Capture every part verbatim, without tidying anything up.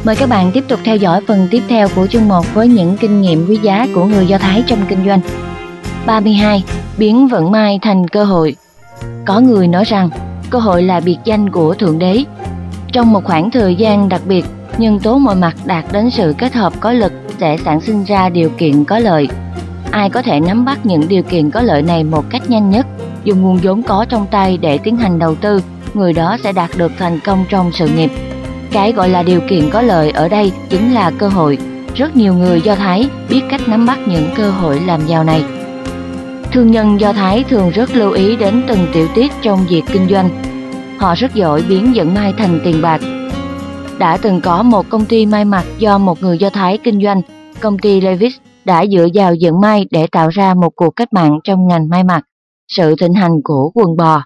Mời các bạn tiếp tục theo dõi phần tiếp theo của chương một với những kinh nghiệm quý giá của người Do Thái trong kinh doanh. ba mươi hai. Biến vận may thành cơ hội. Có người nói rằng cơ hội là biệt danh của Thượng Đế. Trong một khoảng thời gian đặc biệt, nhân tố mọi mặt đạt đến sự kết hợp có lực sẽ sản sinh ra điều kiện có lợi. Ai có thể nắm bắt những điều kiện có lợi này một cách nhanh nhất, dùng nguồn vốn có trong tay để tiến hành đầu tư, người đó sẽ đạt được thành công trong sự nghiệp. Cái gọi là điều kiện có lợi ở đây chính là cơ hội. Rất nhiều người Do Thái biết cách nắm bắt những cơ hội làm giàu này. Thương nhân Do Thái thường rất lưu ý đến từng tiểu tiết trong việc kinh doanh. Họ rất giỏi biến vận may thành tiền bạc. Đã từng có một công ty may mặc do một người Do Thái kinh doanh, công ty Levi's đã dựa vào vận may để tạo ra một cuộc cách mạng trong ngành may mặc, sự thịnh hành của quần bò.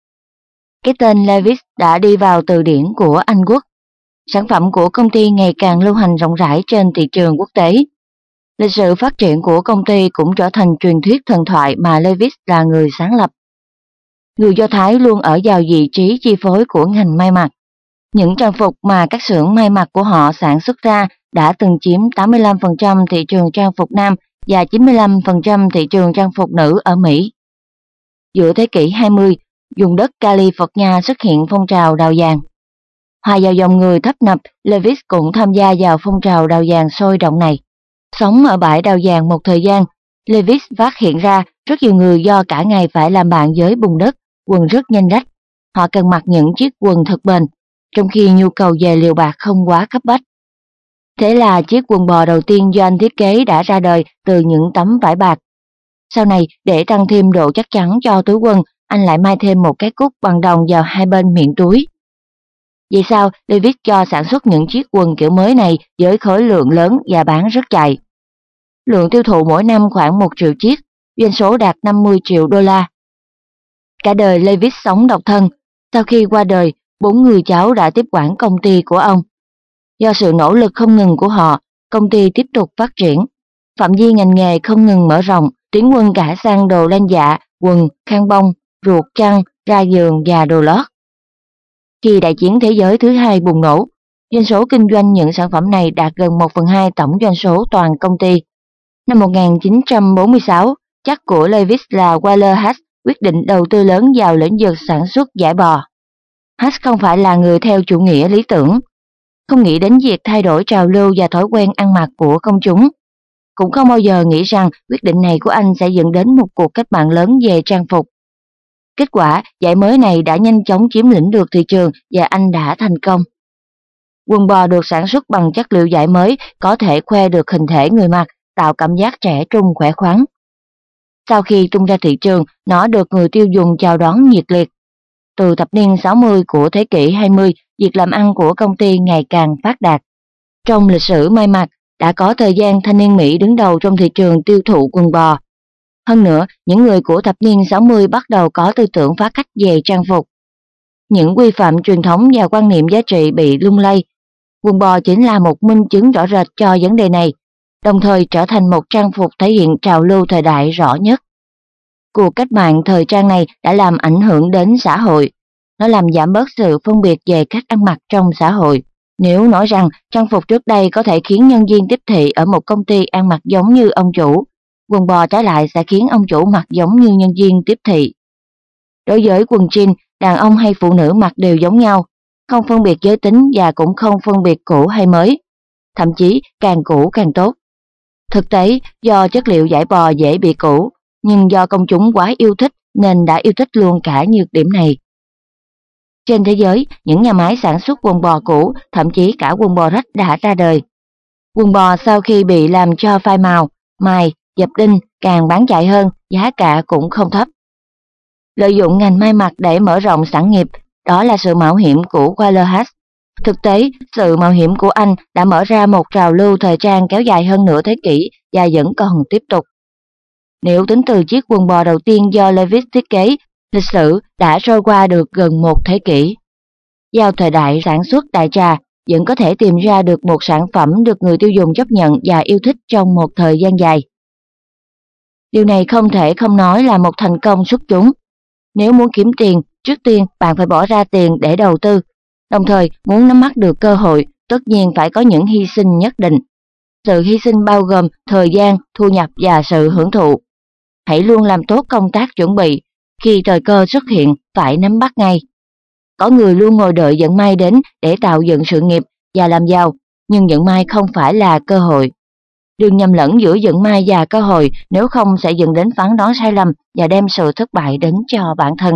Cái tên Levi's đã đi vào từ điển của Anh Quốc. Sản phẩm của công ty ngày càng lưu hành rộng rãi trên thị trường quốc tế. Lịch sử phát triển của công ty cũng trở thành truyền thuyết thần thoại mà Levi's là người sáng lập. Người Do Thái luôn ở vào vị trí chi phối của ngành may mặc. Những trang phục mà các xưởng may mặc của họ sản xuất ra đã từng chiếm tám mươi lăm phần trăm thị trường trang phục nam và chín mươi lăm phần trăm thị trường trang phục nữ ở Mỹ. Giữa thế kỷ hai mươi, vùng đất California xuất hiện phong trào đào vàng. Hòa vào dòng người tấp nập, Levi's cũng tham gia vào phong trào đào vàng sôi động này. Sống ở bãi đào vàng một thời gian, Levi's phát hiện ra rất nhiều người do cả ngày phải làm bạn với bùn đất, quần rất nhanh rách. Họ cần mặc những chiếc quần thật bền, trong khi nhu cầu về liều bạc không quá cấp bách. Thế là chiếc quần bò đầu tiên do anh thiết kế đã ra đời từ những tấm vải bạc. Sau này, để tăng thêm độ chắc chắn cho túi quần, anh lại may thêm một cái cúc bằng đồng vào hai bên miệng túi. Vì sao Levi's cho sản xuất những chiếc quần kiểu mới này với khối lượng lớn và bán rất chạy? Lượng tiêu thụ mỗi năm khoảng một triệu chiếc, doanh số đạt năm mươi triệu đô la. Cả đời Levi's sống độc thân. Sau khi qua đời, bốn người cháu đã tiếp quản công ty của ông. Do sự nỗ lực không ngừng của họ, công ty tiếp tục phát triển. Phạm vi ngành nghề không ngừng mở rộng, tiến quân cả sang đồ len dạ, quần, khăn bông, ruột, chăn, ra giường và đồ lót. Khi đại chiến thế giới thứ hai bùng nổ, doanh số kinh doanh những sản phẩm này đạt gần một phần hai tổng doanh số toàn công ty. Năm một nghìn chín trăm bốn mươi sáu, chắc của Levi's là Waller Hass quyết định đầu tư lớn vào lĩnh vực sản xuất vải bò. Hass không phải là người theo chủ nghĩa lý tưởng, không nghĩ đến việc thay đổi trào lưu và thói quen ăn mặc của công chúng. Cũng không bao giờ nghĩ rằng quyết định này của anh sẽ dẫn đến một cuộc cách mạng lớn về trang phục. Kết quả, vải mới này đã nhanh chóng chiếm lĩnh được thị trường và anh đã thành công. Quần bò được sản xuất bằng chất liệu vải mới có thể khoe được hình thể người mặc, tạo cảm giác trẻ trung khỏe khoắn. Sau khi tung ra thị trường, nó được người tiêu dùng chào đón nhiệt liệt. Từ thập niên sáu mươi của thế kỷ hai mươi, việc làm ăn của công ty ngày càng phát đạt. Trong lịch sử may mặc, đã có thời gian thanh niên Mỹ đứng đầu trong thị trường tiêu thụ quần bò. Hơn nữa, những người của thập niên sáu mươi bắt đầu có tư tưởng phá cách về trang phục. Những quy phạm truyền thống và quan niệm giá trị bị lung lay. Quần bò chính là một minh chứng rõ rệt cho vấn đề này, đồng thời trở thành một trang phục thể hiện trào lưu thời đại rõ nhất. Cuộc cách mạng thời trang này đã làm ảnh hưởng đến xã hội. Nó làm giảm bớt sự phân biệt về cách ăn mặc trong xã hội. Nếu nói rằng trang phục trước đây có thể khiến nhân viên tiếp thị ở một công ty ăn mặc giống như ông chủ, quần bò trái lại sẽ khiến ông chủ mặc giống như nhân viên tiếp thị. Đối với quần jean, đàn ông hay phụ nữ mặc đều giống nhau, không phân biệt giới tính và cũng không phân biệt cũ hay mới. Thậm chí càng cũ càng tốt. Thực tế, do chất liệu vải bò dễ bị cũ, nhưng do công chúng quá yêu thích nên đã yêu thích luôn cả nhược điểm này. Trên thế giới, những nhà máy sản xuất quần bò cũ, thậm chí cả quần bò rách đã ra đời. Quần bò sau khi bị làm cho phai màu, mài, dập đinh càng bán chạy hơn, giá cả cũng không thấp. Lợi dụng ngành may mặc để mở rộng sản nghiệp, đó là sự mạo hiểm của Waller Hass. Thực tế, sự mạo hiểm của anh đã mở ra một trào lưu thời trang kéo dài hơn nửa thế kỷ và vẫn còn tiếp tục. Nếu tính từ chiếc quần bò đầu tiên do Levi's thiết kế, lịch sử đã trôi qua được gần một thế kỷ. Vào thời đại sản xuất đại trà, vẫn có thể tìm ra được một sản phẩm được người tiêu dùng chấp nhận và yêu thích trong một thời gian dài. Điều này không thể không nói là một thành công xuất chúng. Nếu muốn kiếm tiền, trước tiên bạn phải bỏ ra tiền để đầu tư. Đồng thời, muốn nắm bắt được cơ hội, tất nhiên phải có những hy sinh nhất định. Sự hy sinh bao gồm thời gian, thu nhập và sự hưởng thụ. Hãy luôn làm tốt công tác chuẩn bị, khi thời cơ xuất hiện phải nắm bắt ngay. Có người luôn ngồi đợi vận may đến để tạo dựng sự nghiệp và làm giàu, nhưng vận may không phải là cơ hội. Đừng nhầm lẫn giữa vận may và cơ hội, nếu không sẽ dẫn đến phán đoán sai lầm và đem sự thất bại đến cho bản thân.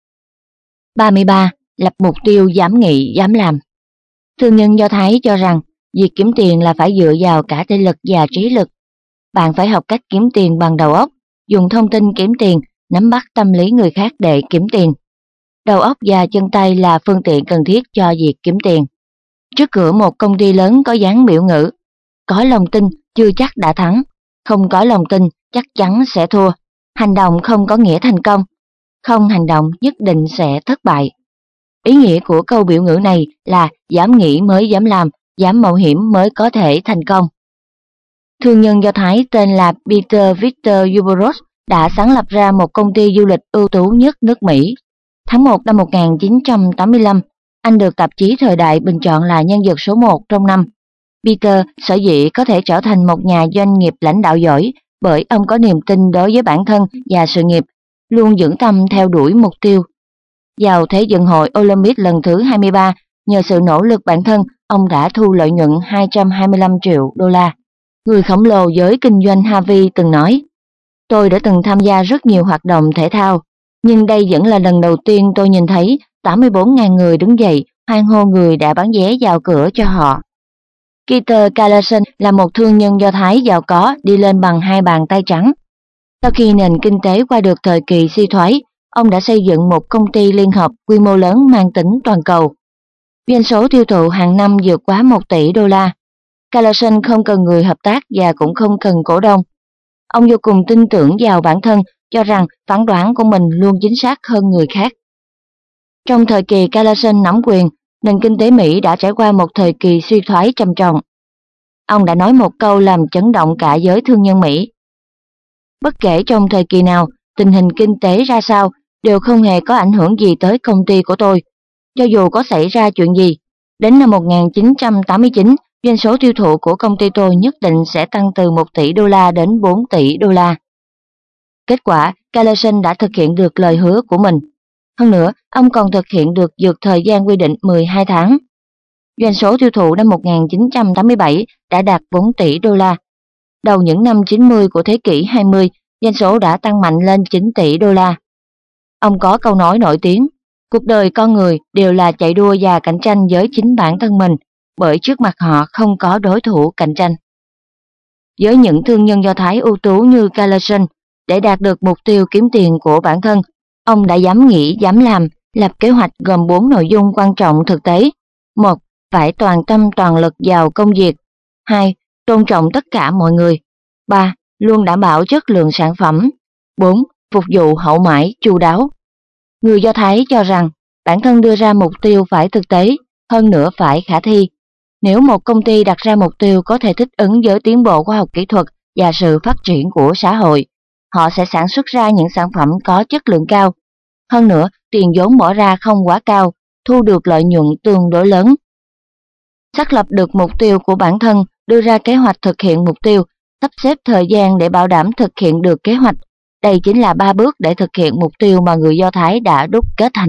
ba mươi ba. Lập mục tiêu dám nghĩ, dám làm. Thương nhân Do Thái cho rằng việc kiếm tiền là phải dựa vào cả thể lực và trí lực. Bạn phải học cách kiếm tiền bằng đầu óc, dùng thông tin kiếm tiền, nắm bắt tâm lý người khác để kiếm tiền. Đầu óc và chân tay là phương tiện cần thiết cho việc kiếm tiền. Trước cửa một công ty lớn có dán biểu ngữ: có lòng tin chưa chắc đã thắng, không có lòng tin chắc chắn sẽ thua. Hành động không có nghĩa thành công, không hành động nhất định sẽ thất bại. Ý nghĩa của câu biểu ngữ này là dám nghĩ mới dám làm, dám mạo hiểm mới có thể thành công. Thương nhân Do Thái tên là Peter Victor Uberos đã sáng lập ra một công ty du lịch ưu tú nhất nước Mỹ. Tháng một năm một nghìn chín trăm tám mươi lăm, anh được tạp chí Thời đại bình chọn là nhân vật số một trong năm. Peter sở dĩ có thể trở thành một nhà doanh nghiệp lãnh đạo giỏi bởi ông có niềm tin đối với bản thân và sự nghiệp, luôn vững tâm theo đuổi mục tiêu. Vào Thế vận hội Olympic lần thứ hai mươi ba, nhờ sự nỗ lực bản thân, ông đã thu lợi nhuận hai trăm hai mươi lăm triệu đô la. Người khổng lồ giới kinh doanh Harvey từng nói: tôi đã từng tham gia rất nhiều hoạt động thể thao, nhưng đây vẫn là lần đầu tiên tôi nhìn thấy tám mươi bốn nghìn người đứng dậy hoan hô người đã bán vé vào cửa cho họ. Peter Carlson là một thương nhân Do Thái giàu có đi lên bằng hai bàn tay trắng. Sau khi nền kinh tế qua được thời kỳ suy thoái, ông đã xây dựng một công ty liên hợp quy mô lớn mang tính toàn cầu. Doanh số tiêu thụ hàng năm vượt quá một tỷ đô la. Carlson không cần người hợp tác và cũng không cần cổ đông. Ông vô cùng tin tưởng vào bản thân, cho rằng phán đoán của mình luôn chính xác hơn người khác. Trong thời kỳ Carlson nắm quyền, nền kinh tế Mỹ đã trải qua một thời kỳ suy thoái trầm trọng. Ông đã nói một câu làm chấn động cả giới thương nhân Mỹ: bất kể trong thời kỳ nào, tình hình kinh tế ra sao, đều không hề có ảnh hưởng gì tới công ty của tôi. Cho dù có xảy ra chuyện gì, đến năm một nghìn chín trăm tám mươi chín, doanh số tiêu thụ của công ty tôi nhất định sẽ tăng từ một tỷ đô la đến bốn tỷ đô la. Kết quả, Carlson đã thực hiện được lời hứa của mình. Hơn nữa, ông còn thực hiện được vượt thời gian quy định mười hai tháng. Doanh số tiêu thụ năm một nghìn chín trăm tám mươi bảy đã đạt bốn tỷ đô la. Đầu những năm chín mươi của thế kỷ hai mươi, doanh số đã tăng mạnh lên chín tỷ đô la. Ông có câu nói nổi tiếng: cuộc đời con người đều là chạy đua và cạnh tranh với chính bản thân mình, bởi trước mặt họ không có đối thủ cạnh tranh. Với những thương nhân Do Thái ưu tú như Carlson, để đạt được mục tiêu kiếm tiền của bản thân, ông đã dám nghĩ, dám làm, lập kế hoạch gồm bốn nội dung quan trọng thực tế. một. Phải toàn tâm toàn lực vào công việc. hai. Tôn trọng tất cả mọi người. ba. Luôn đảm bảo chất lượng sản phẩm. bốn. Phục vụ hậu mãi chu đáo. Người Do Thái cho rằng bản thân đưa ra mục tiêu phải thực tế, hơn nữa phải khả thi. Nếu một công ty đặt ra mục tiêu có thể thích ứng với tiến bộ khoa học kỹ thuật và sự phát triển của xã hội, họ sẽ sản xuất ra những sản phẩm có chất lượng cao. Hơn nữa, tiền vốn bỏ ra không quá cao, thu được lợi nhuận tương đối lớn. Xác lập được mục tiêu của bản thân, đưa ra kế hoạch thực hiện mục tiêu, sắp xếp thời gian để bảo đảm thực hiện được kế hoạch. Đây chính là ba bước để thực hiện mục tiêu mà người Do Thái đã đúc kết thành.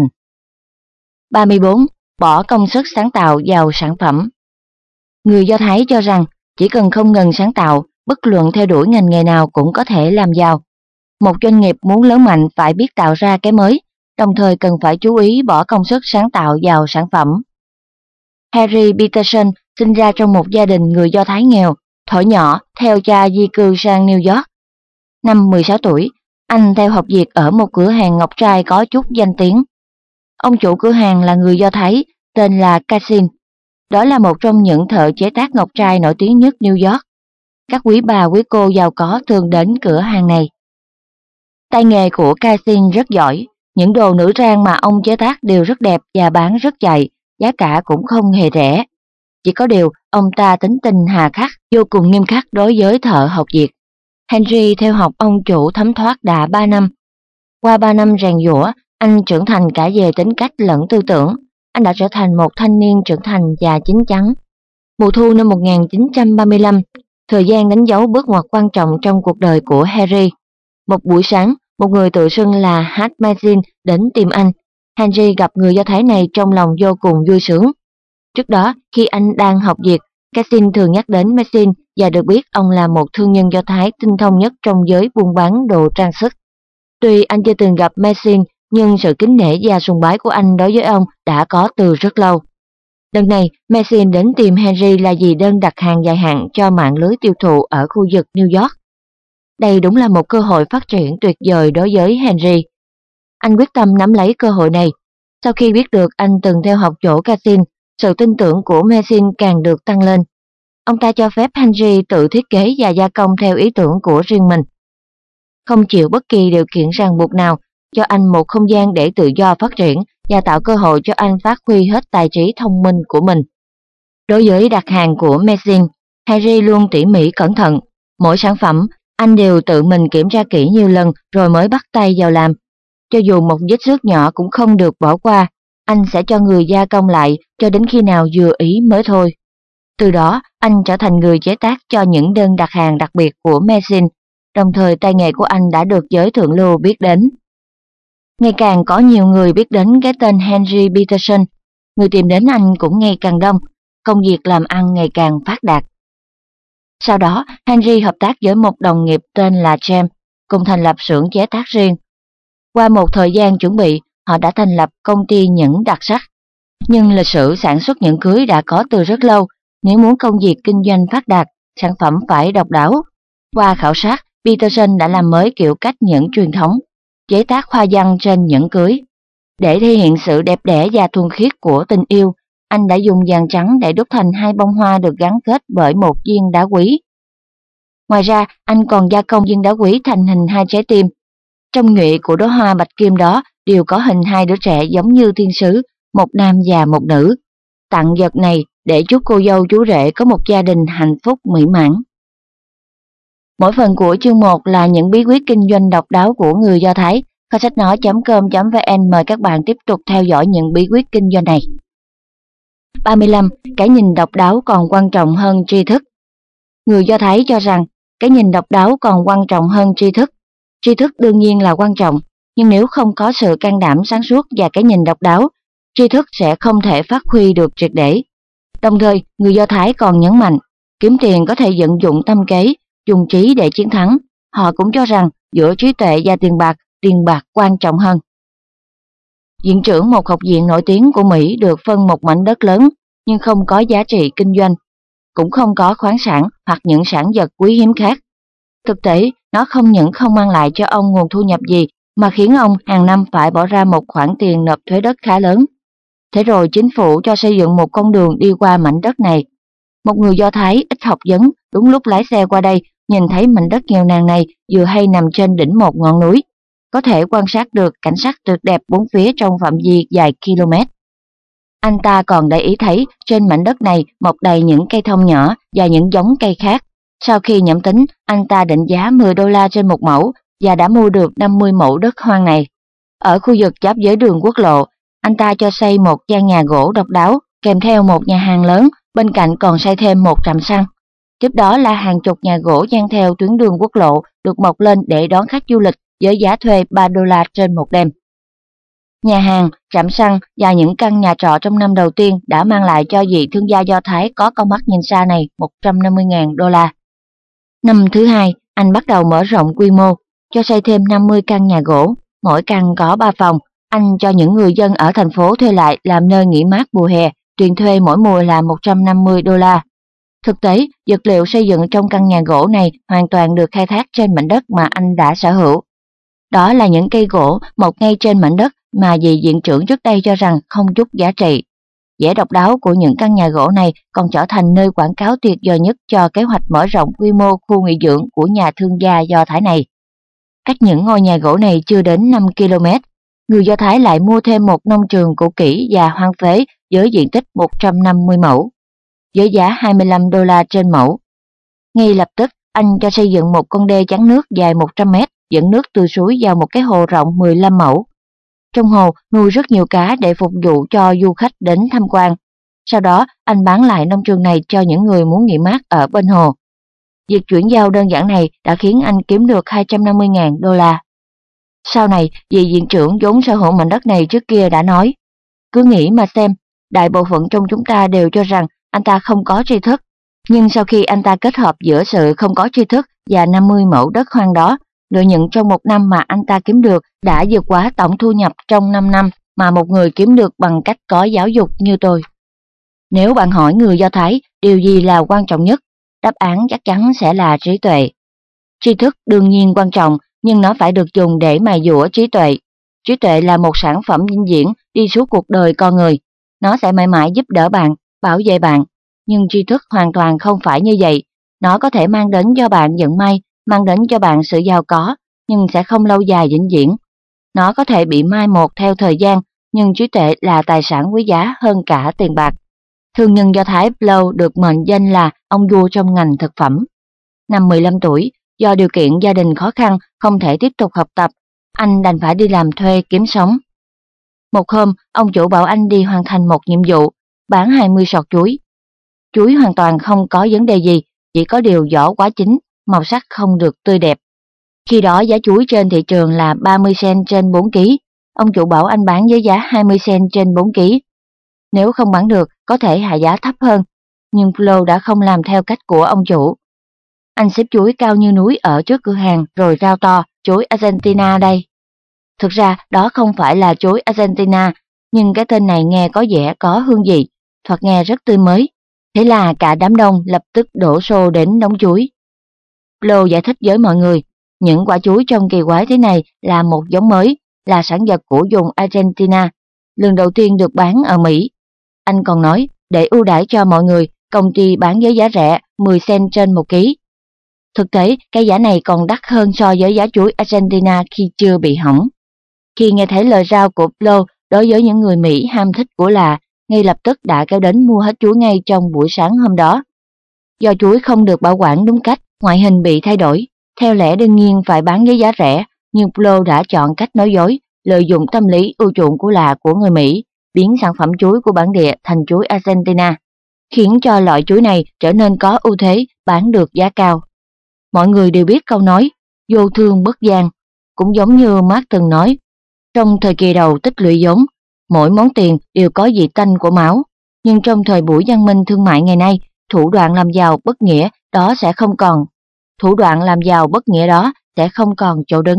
ba mươi bốn. Bỏ công sức sáng tạo vào sản phẩm. Người Do Thái cho rằng chỉ cần không ngừng sáng tạo, bất luận theo đuổi ngành nghề nào cũng có thể làm giàu. Một doanh nghiệp muốn lớn mạnh phải biết tạo ra cái mới, đồng thời cần phải chú ý bỏ công sức sáng tạo vào sản phẩm. Harry Peterson sinh ra trong một gia đình người Do Thái nghèo, thuở nhỏ theo cha di cư sang New York. Năm mười sáu tuổi, anh theo học việc ở một cửa hàng ngọc trai có chút danh tiếng. Ông chủ cửa hàng là người Do Thái, tên là Cassin. Đó là một trong những thợ chế tác ngọc trai nổi tiếng nhất New York. Các quý bà quý cô giàu có thường đến cửa hàng này. Tay nghề của Cassin rất giỏi, những đồ nữ trang mà ông chế tác đều rất đẹp và bán rất chạy, giá cả cũng không hề rẻ. Chỉ có điều, ông ta tính tình hà khắc, vô cùng nghiêm khắc đối với thợ học việc. Henry theo học ông chủ thấm thoát đã ba năm. Qua ba năm rèn giũa, anh trưởng thành cả về tính cách lẫn tư tưởng. Anh đã trở thành một thanh niên trưởng thành và chín chắn. Mùa thu năm một nghìn chín trăm ba mươi lăm, thời gian đánh dấu bước ngoặt quan trọng trong cuộc đời của Harry. Một buổi sáng, một người tự xưng là Hart Mason đến tìm anh. Henry gặp người Do Thái này trong lòng vô cùng vui sướng. Trước đó, khi anh đang học việc, Cassin thường nhắc đến Mason và được biết ông là một thương nhân Do Thái tinh thông nhất trong giới buôn bán đồ trang sức. Tuy anh chưa từng gặp Mason, nhưng sự kính nể và sùng bái của anh đối với ông đã có từ rất lâu. Lần này, Mason đến tìm Henry là vì đơn đặt hàng dài hạn cho mạng lưới tiêu thụ ở khu vực New York. Đây đúng là một cơ hội phát triển tuyệt vời đối với Henry. Anh quyết tâm nắm lấy cơ hội này. Sau khi biết được anh từng theo học chỗ Cassin, sự tin tưởng của Mason càng được tăng lên. Ông ta cho phép Henry tự thiết kế và gia công theo ý tưởng của riêng mình. Không chịu bất kỳ điều kiện ràng buộc nào, cho anh một không gian để tự do phát triển và tạo cơ hội cho anh phát huy hết tài trí thông minh của mình. Đối với đặt hàng của Mason, Harry luôn tỉ mỉ cẩn thận. Mỗi sản phẩm, anh đều tự mình kiểm tra kỹ nhiều lần rồi mới bắt tay vào làm. Cho dù một vết xước nhỏ cũng không được bỏ qua, anh sẽ cho người gia công lại cho đến khi nào vừa ý mới thôi. Từ đó, anh trở thành người chế tác cho những đơn đặt hàng đặc biệt của Mason, đồng thời tay nghề của anh đã được giới thượng lưu biết đến. Ngày càng có nhiều người biết đến cái tên Henry Peterson, người tìm đến anh cũng ngày càng đông, công việc làm ăn ngày càng phát đạt. Sau đó, Henry hợp tác với một đồng nghiệp tên là James, cùng thành lập xưởng chế tác riêng. Qua một thời gian chuẩn bị, họ đã thành lập công ty nhẫn đặc sắc. Nhưng lịch sử sản xuất nhẫn cưới đã có từ rất lâu, nếu muốn công việc kinh doanh phát đạt, sản phẩm phải độc đáo. Qua khảo sát, Peterson đã làm mới kiểu cách nhẫn truyền thống, chế tác hoa văn trên nhẫn cưới. Để thể hiện sự đẹp đẽ và thuần khiết của tình yêu, anh đã dùng vàng trắng để đúc thành hai bông hoa được gắn kết bởi một viên đá quý. Ngoài ra, anh còn gia công viên đá quý thành hình hai trái tim. Trong nhụy của đóa hoa bạch kim đó đều có hình hai đứa trẻ giống như thiên sứ, một nam và một nữ. Tặng vật này để chúc cô dâu chú rể có một gia đình hạnh phúc mỹ mãn. Mỗi phần của chương một là những bí quyết kinh doanh độc đáo của người Do Thái. Kho sách nói chấm com chấm vn mời các bạn tiếp tục theo dõi những bí quyết kinh doanh này. ba mươi lăm. Cái nhìn độc đáo còn quan trọng hơn tri thức. Người Do Thái cho rằng cái nhìn độc đáo còn quan trọng hơn tri thức. Tri thức đương nhiên là quan trọng, nhưng nếu không có sự can đảm sáng suốt và cái nhìn độc đáo, tri thức sẽ không thể phát huy được triệt để. Đồng thời, người Do Thái còn nhấn mạnh, kiếm tiền có thể vận dụng tâm kế, dùng trí để chiến thắng. Họ cũng cho rằng giữa trí tuệ và tiền bạc, tiền bạc quan trọng hơn. Viện trưởng một học viện nổi tiếng của Mỹ được phân một mảnh đất lớn, nhưng không có giá trị kinh doanh, cũng không có khoáng sản hoặc những sản vật quý hiếm khác. Thực tế, nó không những không mang lại cho ông nguồn thu nhập gì, mà khiến ông hàng năm phải bỏ ra một khoản tiền nộp thuế đất khá lớn. Thế rồi chính phủ cho xây dựng một con đường đi qua mảnh đất này. Một người Do Thái ít học vấn, đúng lúc lái xe qua đây, nhìn thấy mảnh đất nghèo nàn này vừa hay nằm trên đỉnh một ngọn núi, có thể quan sát được cảnh sắc tuyệt đẹp bốn phía trong phạm vi vài km. Anh ta còn để ý thấy trên mảnh đất này mọc đầy những cây thông nhỏ và những giống cây khác. Sau khi nhẩm tính, anh ta định giá mười đô la trên một mẫu và đã mua được năm mươi mẫu đất hoang này. Ở khu vực giáp với đường quốc lộ, anh ta cho xây một gian nhà gỗ độc đáo, kèm theo một nhà hàng lớn, bên cạnh còn xây thêm một trạm xăng. Tiếp đó là hàng chục nhà gỗ dang theo tuyến đường quốc lộ được mọc lên để đón khách du lịch với giá thuê ba đô la trên một đêm. Nhà hàng, trạm xăng và những căn nhà trọ trong năm đầu tiên đã mang lại cho vị thương gia Do Thái có con mắt nhìn xa này một trăm năm mươi nghìn đô la. Năm thứ hai, anh bắt đầu mở rộng quy mô, cho xây thêm năm mươi căn nhà gỗ, mỗi căn có ba phòng. Anh cho những người dân ở thành phố thuê lại làm nơi nghỉ mát mùa hè, tiền thuê mỗi mùa là một trăm năm mươi đô la. Thực tế, vật liệu xây dựng trong căn nhà gỗ này hoàn toàn được khai thác trên mảnh đất mà anh đã sở hữu. Đó là những cây gỗ mọc ngay trên mảnh đất mà vị viện trưởng trước đây cho rằng không chút giá trị. Vẻ độc đáo của những căn nhà gỗ này còn trở thành nơi quảng cáo tuyệt vời nhất cho kế hoạch mở rộng quy mô khu nghỉ dưỡng của nhà thương gia Do Thái này. Cách những ngôi nhà gỗ này chưa đến năm ki lô mét, người Do Thái lại mua thêm một nông trường cũ kỹ và hoang phế với diện tích một trăm năm mươi mẫu, với giá hai mươi lăm đô la trên mẫu. Ngay lập tức, anh cho xây dựng một con đê chắn nước dài một trăm mét dẫn nước từ suối vào một cái hồ rộng mười lăm mẫu. Trong hồ nuôi rất nhiều cá để phục vụ cho du khách đến tham quan. Sau đó, anh bán lại nông trường này cho những người muốn nghỉ mát ở bên hồ. Việc chuyển giao đơn giản này đã khiến anh kiếm được hai trăm năm mươi nghìn đô la. Sau này, vị viện trưởng vốn sở hữu mảnh đất này trước kia đã nói, cứ nghĩ mà xem, đại bộ phận trong chúng ta đều cho rằng anh ta không có tri thức. Nhưng sau khi anh ta kết hợp giữa sự không có tri thức và năm mươi mẫu đất hoang đó, lợi nhuận trong một năm mà anh ta kiếm được đã vượt quá tổng thu nhập trong năm năm mà một người kiếm được bằng cách có giáo dục như tôi. Nếu bạn hỏi người Do Thái điều gì là quan trọng nhất, đáp án chắc chắn sẽ là trí tuệ. Tri thức đương nhiên quan trọng, nhưng nó phải được dùng để mài dũa trí tuệ. Trí tuệ là một sản phẩm vĩnh viễn đi suốt cuộc đời con người. Nó sẽ mãi mãi giúp đỡ bạn, bảo vệ bạn. Nhưng tri thức hoàn toàn không phải như vậy. Nó có thể mang đến cho bạn vận may, mang đến cho bạn sự giàu có, nhưng sẽ không lâu dài vĩnh viễn. Nó có thể bị mai một theo thời gian, nhưng trí tuệ là tài sản quý giá hơn cả tiền bạc. Thương nhân Do Thái Blow được mệnh danh là ông vua trong ngành thực phẩm. Năm mười lăm tuổi, do điều kiện gia đình khó khăn không thể tiếp tục học tập, anh đành phải đi làm thuê kiếm sống. Một hôm, ông chủ bảo anh đi hoàn thành một nhiệm vụ, bán hai mươi sọt chuối. Chuối hoàn toàn không có vấn đề gì, chỉ có điều vỏ quá chín, màu sắc không được tươi đẹp. Khi đó giá chuối trên thị trường là ba mươi sen trên bốn ki, ông chủ bảo anh bán với giá hai mươi sen trên bốn ki. Nếu không bán được, có thể hạ giá thấp hơn, nhưng Flo đã không làm theo cách của ông chủ. Anh xếp chuối cao như núi ở trước cửa hàng rồi rao to, chuối Argentina đây. Thực ra đó không phải là chuối Argentina, nhưng cái tên này nghe có vẻ có hương vị, thoạt nghe rất tươi mới. Thế là cả đám đông lập tức đổ xô đến đống chuối. Flo giải thích với mọi người, những quả chuối trông kỳ quái thế này là một giống mới, là sản vật của vùng Argentina, lần đầu tiên được bán ở Mỹ. Anh còn nói, để ưu đãi cho mọi người, công ty bán với giá rẻ mười sen trên một ký. Thực tế, cái giá này còn đắt hơn so với giá chuối Argentina khi chưa bị hỏng. Khi nghe thấy lời rao của Flo đối với những người Mỹ ham thích của lạ, ngay lập tức đã kéo đến mua hết chuối ngay trong buổi sáng hôm đó. Do chuối không được bảo quản đúng cách, ngoại hình bị thay đổi, theo lẽ đương nhiên phải bán với giá rẻ, nhưng Flo đã chọn cách nói dối, lợi dụng tâm lý ưa chuộng của lạ của người Mỹ, biến sản phẩm chuối của bản địa thành chuối Argentina, khiến cho loại chuối này trở nên có ưu thế bán được giá cao. Mọi người đều biết câu nói, vô thương bất gian, cũng giống như Marx từng nói, trong thời kỳ đầu tích lũy vốn, mỗi món tiền đều có vị tanh của máu, nhưng trong thời buổi văn minh thương mại ngày nay, thủ đoạn làm giàu bất nghĩa đó sẽ không còn, thủ đoạn làm giàu bất nghĩa đó sẽ không còn chỗ đứng.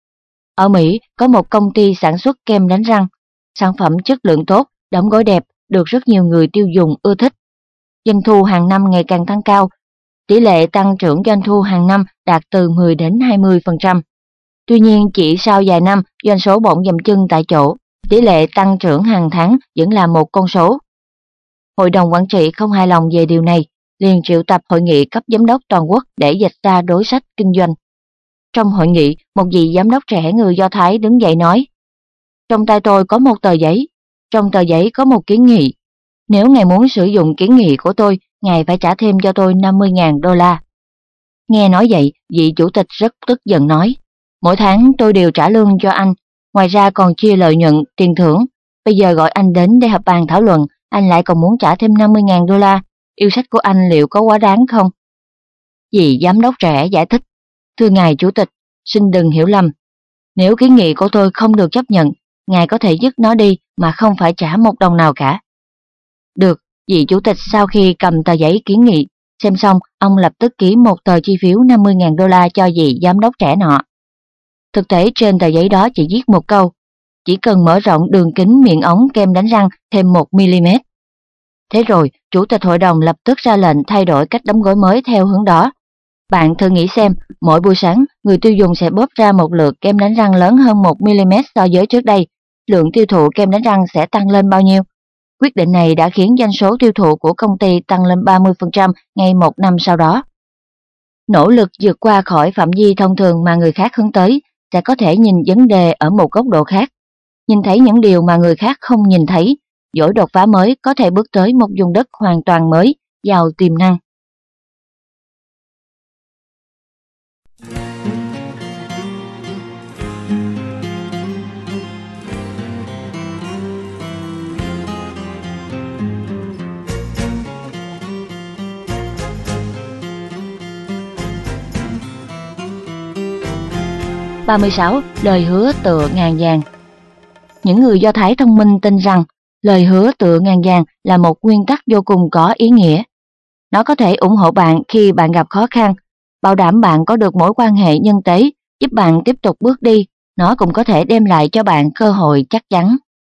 Ở Mỹ có một công ty sản xuất kem đánh răng, sản phẩm chất lượng tốt, đóng gói đẹp, được rất nhiều người tiêu dùng ưa thích. Doanh thu hàng năm ngày càng tăng cao, tỷ lệ tăng trưởng doanh thu hàng năm đạt từ mười đến hai mươi phần trăm. Tuy nhiên chỉ sau vài năm doanh số bỗng dậm chân tại chỗ, tỷ lệ tăng trưởng hàng tháng vẫn là một con số. Hội đồng quản trị không hài lòng về điều này, liền triệu tập hội nghị cấp giám đốc toàn quốc để dịch ra đối sách kinh doanh. Trong hội nghị, một vị giám đốc trẻ người Do Thái đứng dậy nói, trong tay tôi có một tờ giấy, trong tờ giấy có một kiến nghị. Nếu ngài muốn sử dụng kiến nghị của tôi, ngài phải trả thêm cho tôi năm mươi nghìn đô la. Nghe nói vậy, vị chủ tịch rất tức giận nói, mỗi tháng tôi đều trả lương cho anh, ngoài ra còn chia lợi nhuận, tiền thưởng. Bây giờ gọi anh đến để họp bàn thảo luận, anh lại còn muốn trả thêm năm mươi nghìn đô la. Yêu sách của anh liệu có quá đáng không? Vị giám đốc trẻ giải thích, thưa ngài chủ tịch, xin đừng hiểu lầm. Nếu kiến nghị của tôi không được chấp nhận, ngài có thể dứt nó đi mà không phải trả một đồng nào cả. Được, vị chủ tịch sau khi cầm tờ giấy kiến nghị, xem xong, ông lập tức ký một tờ chi phiếu năm mươi nghìn đô la cho vị giám đốc trẻ nọ. Thực tế trên tờ giấy đó chỉ viết một câu, chỉ cần mở rộng đường kính miệng ống kem đánh răng thêm một mi-li-mét. Thế rồi, chủ tịch hội đồng lập tức ra lệnh thay đổi cách đóng gói mới theo hướng đó. Bạn thử nghĩ xem, mỗi buổi sáng, người tiêu dùng sẽ bóp ra một lượt kem đánh răng lớn hơn một mi-li-mét so với trước đây. Lượng tiêu thụ kem đánh răng sẽ tăng lên bao nhiêu? Quyết định này đã khiến doanh số tiêu thụ của công ty tăng lên ba mươi phần trăm ngay một năm sau đó. Nỗ lực vượt qua khỏi phạm vi thông thường mà người khác hướng tới sẽ có thể nhìn vấn đề ở một góc độ khác. Nhìn thấy những điều mà người khác không nhìn thấy, dỗi đột phá mới có thể bước tới một vùng đất hoàn toàn mới, giàu tiềm năng. ba mươi sáu. Lời hứa tựa ngàn vàng. Những người Do Thái thông minh tin rằng lời hứa tựa ngàn vàng là một nguyên tắc vô cùng có ý nghĩa. Nó có thể ủng hộ bạn khi bạn gặp khó khăn, bảo đảm bạn có được mối quan hệ nhân tế, giúp bạn tiếp tục bước đi. Nó cũng có thể đem lại cho bạn cơ hội chắc chắn.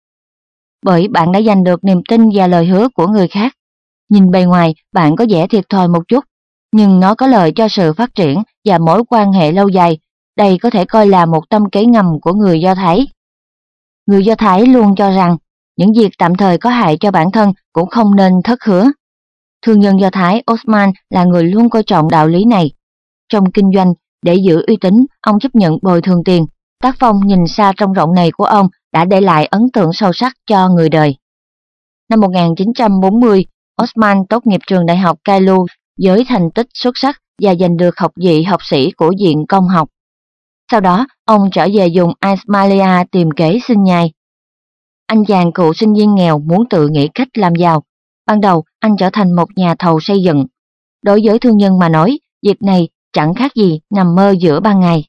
Bởi bạn đã giành được niềm tin và lời hứa của người khác. Nhìn bề ngoài, bạn có vẻ thiệt thòi một chút, nhưng nó có lợi cho sự phát triển và mối quan hệ lâu dài. Đây có thể coi là một tâm kế ngầm của người Do Thái. Người Do Thái luôn cho rằng những việc tạm thời có hại cho bản thân cũng không nên thất hứa. Thương nhân Do Thái Osman là người luôn coi trọng đạo lý này. Trong kinh doanh, để giữ uy tín, ông chấp nhận bồi thường tiền. Tác phong nhìn xa trông rộng này của ông đã để lại ấn tượng sâu sắc cho người đời. Năm một nghìn chín trăm bốn mươi, Osman tốt nghiệp trường đại học Kailu với thành tích xuất sắc và giành được học vị học sĩ của Viện Công học. Sau đó, ông trở về vùng Ismailia tìm kế sinh nhai. Anh chàng cựu sinh viên nghèo muốn tự nghĩ cách làm giàu. Ban đầu, anh trở thành một nhà thầu xây dựng. Đối với thương nhân mà nói, việc này chẳng khác gì nằm mơ giữa ban ngày.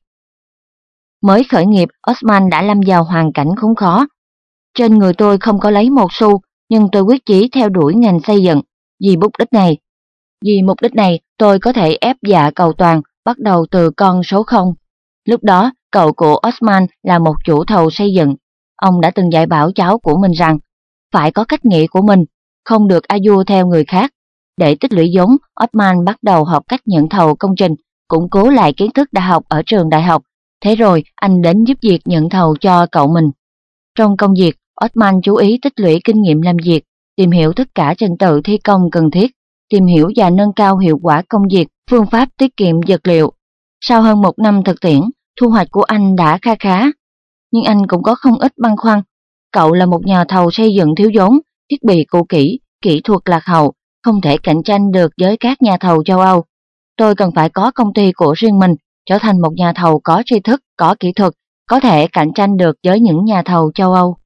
Mới khởi nghiệp, Osman đã lâm vào hoàn cảnh khốn khó. Trên người tôi không có lấy một xu, nhưng tôi quyết chí theo đuổi ngành xây dựng. Vì mục đích này, vì mục đích này, tôi có thể ép dạ cầu toàn, bắt đầu từ con số không. Lúc đó, cậu của Osman là một chủ thầu xây dựng. Ông đã từng dạy bảo cháu của mình rằng, phải có cách nghĩ của mình, không được a vua theo người khác. Để tích lũy vốn, Osman bắt đầu học cách nhận thầu công trình, củng cố lại kiến thức đã học ở trường đại học. Thế rồi, anh đến giúp việc nhận thầu cho cậu mình. Trong công việc, Osman chú ý tích lũy kinh nghiệm làm việc, tìm hiểu tất cả trình tự thi công cần thiết, tìm hiểu và nâng cao hiệu quả công việc, phương pháp tiết kiệm vật liệu. Sau hơn một năm thực tiễn, thu hoạch của anh đã kha khá. Nhưng anh cũng có không ít băn khoăn. Cậu là một nhà thầu xây dựng thiếu vốn, thiết bị cũ kỹ, kỹ thuật lạc hậu, không thể cạnh tranh được với các nhà thầu châu Âu. Tôi cần phải có công ty của riêng mình, trở thành một nhà thầu có tri thức, có kỹ thuật, có thể cạnh tranh được với những nhà thầu châu Âu.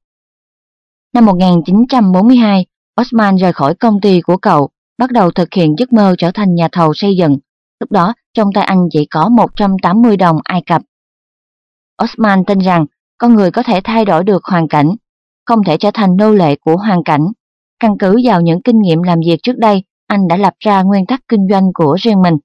Năm một nghìn chín trăm bốn mươi hai, Osman rời khỏi công ty của cậu, bắt đầu thực hiện giấc mơ trở thành nhà thầu xây dựng. Lúc đó, trong tay anh chỉ có một trăm tám mươi đồng Ai Cập. Osman tin rằng con người có thể thay đổi được hoàn cảnh, không thể trở thành nô lệ của hoàn cảnh. Căn cứ vào những kinh nghiệm làm việc trước đây, anh đã lập ra nguyên tắc kinh doanh của riêng mình.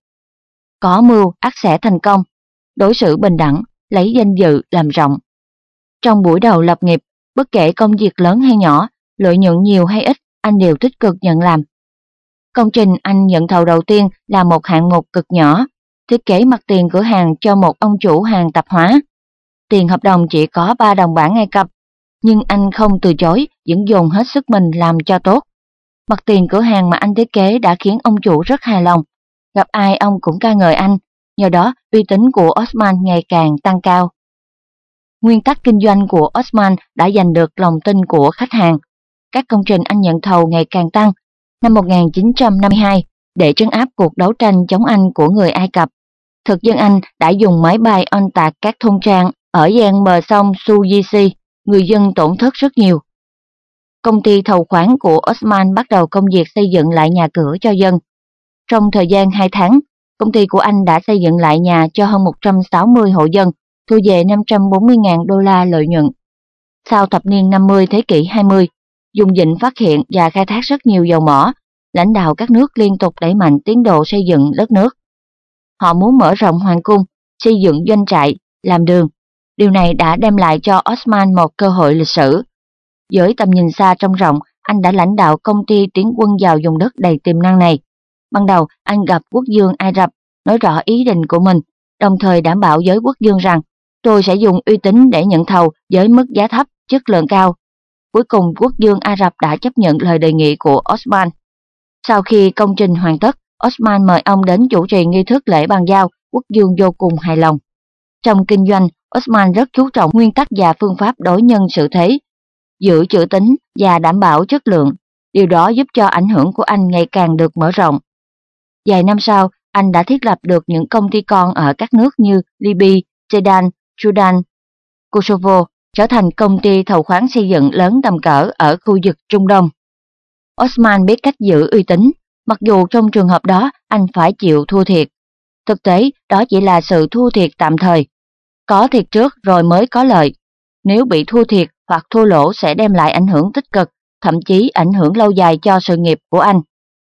Có mưu ắt sẽ thành công, đối xử bình đẳng, lấy danh dự làm rộng. Trong buổi đầu lập nghiệp, bất kể công việc lớn hay nhỏ, lợi nhuận nhiều hay ít, anh đều tích cực nhận làm. Công trình anh nhận thầu đầu tiên là một hạng mục cực nhỏ, thiết kế mặt tiền cửa hàng cho một ông chủ hàng tạp hóa. Tiền hợp đồng chỉ có ba đồng bảng Ai Cập, nhưng anh không từ chối, vẫn dồn hết sức mình làm cho tốt. Mặt tiền cửa hàng mà anh thiết kế đã khiến ông chủ rất hài lòng. Gặp ai ông cũng ca ngợi anh, nhờ đó uy tín của Osman ngày càng tăng cao. Nguyên tắc kinh doanh của Osman đã giành được lòng tin của khách hàng. Các công trình anh nhận thầu ngày càng tăng. Năm một nghìn chín trăm năm mươi hai, để trấn áp cuộc đấu tranh chống Anh của người Ai Cập, thực dân Anh đã dùng máy bay oanh tạc các thôn trang ở gian bờ sông Suez, người dân tổn thất rất nhiều. Công ty thầu khoáng của Osman bắt đầu công việc xây dựng lại nhà cửa cho dân. Trong thời gian hai tháng, công ty của anh đã xây dựng lại nhà cho hơn một trăm sáu mươi hộ dân, thu về năm trăm bốn mươi nghìn đô la lợi nhuận. Sau thập niên năm mươi thế kỷ hai mươi, dùng vịnh phát hiện và khai thác rất nhiều dầu mỏ, lãnh đạo các nước liên tục đẩy mạnh tiến độ xây dựng đất nước. Họ muốn mở rộng hoàng cung, xây dựng doanh trại, làm đường. Điều này đã đem lại cho Osman một cơ hội lịch sử. Với tầm nhìn xa trông rộng, anh đã lãnh đạo công ty tiến quân vào vùng đất đầy tiềm năng này. Ban đầu, anh gặp quốc vương Ai Cập, nói rõ ý định của mình, đồng thời đảm bảo với quốc vương rằng tôi sẽ dùng uy tín để nhận thầu với mức giá thấp, chất lượng cao. Cuối cùng, quốc vương Ả Rập đã chấp nhận lời đề nghị của Osman. Sau khi công trình hoàn tất, Osman mời ông đến chủ trì nghi thức lễ bàn giao, quốc vương vô cùng hài lòng. Trong kinh doanh, Osman rất chú trọng nguyên tắc và phương pháp đối nhân xử thế, giữ chữ tín và đảm bảo chất lượng. Điều đó giúp cho ảnh hưởng của anh ngày càng được mở rộng. Vài năm sau, anh đã thiết lập được những công ty con ở các nước như Libya, Sudan, Sudan, Kosovo, trở thành công ty thầu khoáng xây dựng lớn tầm cỡ ở khu vực Trung Đông. Osman biết cách giữ uy tín, mặc dù trong trường hợp đó anh phải chịu thua thiệt. Thực tế, đó chỉ là sự thua thiệt tạm thời. Có thiệt trước rồi mới có lợi. Nếu bị thua thiệt hoặc thua lỗ sẽ đem lại ảnh hưởng tích cực, thậm chí ảnh hưởng lâu dài cho sự nghiệp của anh.